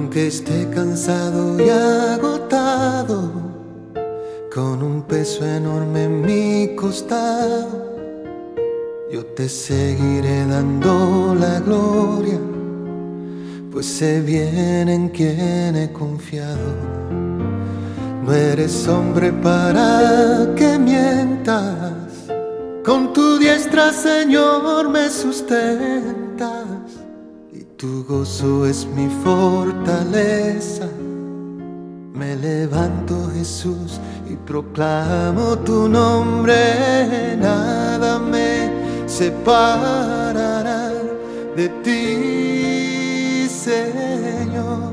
Aunque esté cansado y agotado, con un peso enorme en mi costado, yo te seguiré dando la gloria, pues sé bien en quién he confiado. No eres hombre para que mientas, con tu diestra, Señor, me sustentas, y tu gozo es mi fortaleza. Me levanto, Jesús, y proclamo tu nombre. Nada me separará de ti, Señor.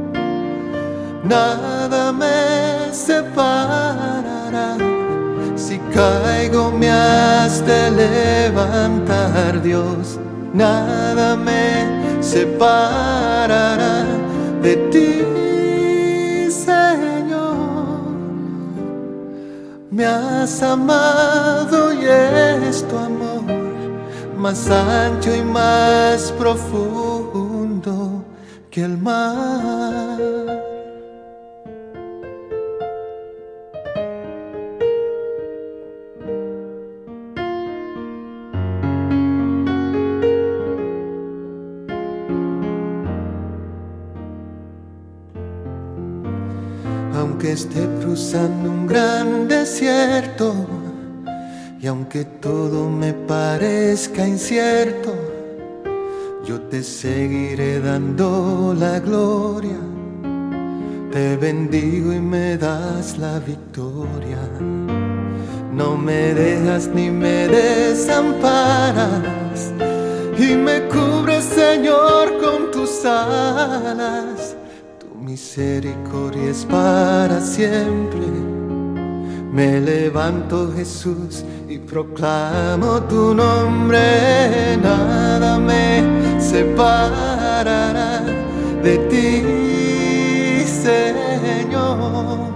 Nada me separará. Si caigo me has de levantar, Dios. Nada me separará de ti, Señor. Me has amado y es tu amor más ancho y más profundo que el mar. Aunque esté cruzando un gran desierto, y aunque todo me parezca incierto, yo te seguiré dando la gloria. Te bendigo y me das la victoria. No me dejas ni me desamparas, y me cubres, Señor, con tus alas. Misericordia es para siempre. Me levanto, Jesús, y proclamo tu nombre. Nada me separará de ti, Señor.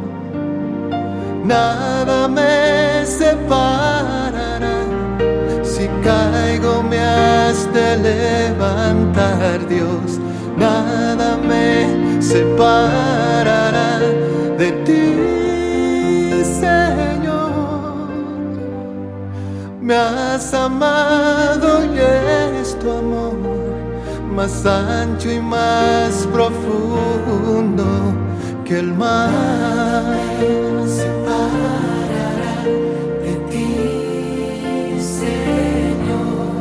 Nada me separará. Si caigo me has de levantar, Dios. Nada me separará de ti, Señor. Me has amado y es tu amor más ancho y más profundo que el mar. Me separará de ti, Señor.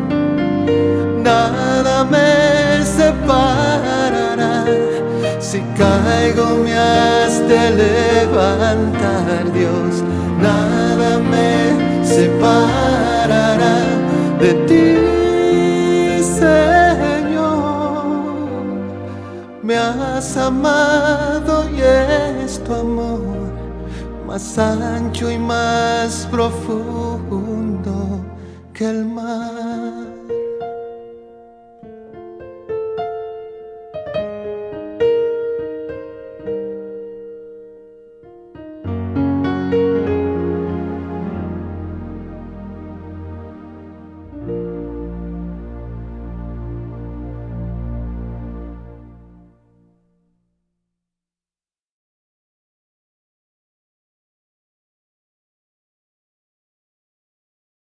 Nada me separará. Si caigo me has de levantar, Dios. Nada me separará de ti, Señor. Me has amado y es tu amor más ancho y más profundo que el mar.